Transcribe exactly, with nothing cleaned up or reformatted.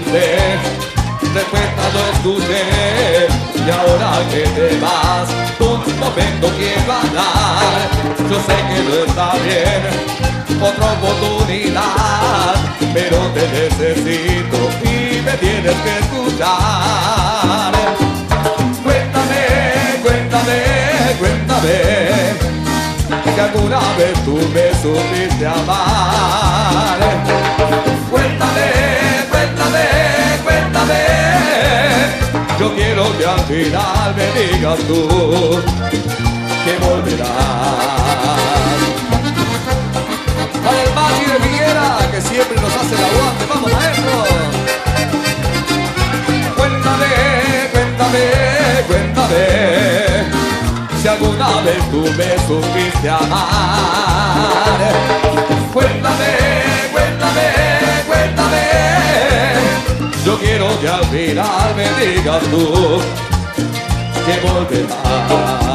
conté, respuesta no escuché. Y ahora que te vas, un momento quiero hablar. Yo sé que no está bien, otra oportunidad, pero te necesito y me tienes que escuchar. Cuéntame, cuéntame, cuéntame, si alguna vez tú me supiste amar. Cuéntame, cuéntame, cuéntame, yo quiero que al final me digas tú que volverás. Para el Mati de Figuera, que siempre nos hace el aguante. ¡Vamos, maestro! Cuéntame, cuéntame, cuéntame, si alguna vez tú me supiste amar. Cuéntame, cuéntame, cuéntame, yo quiero que al final me digas tú que volverás.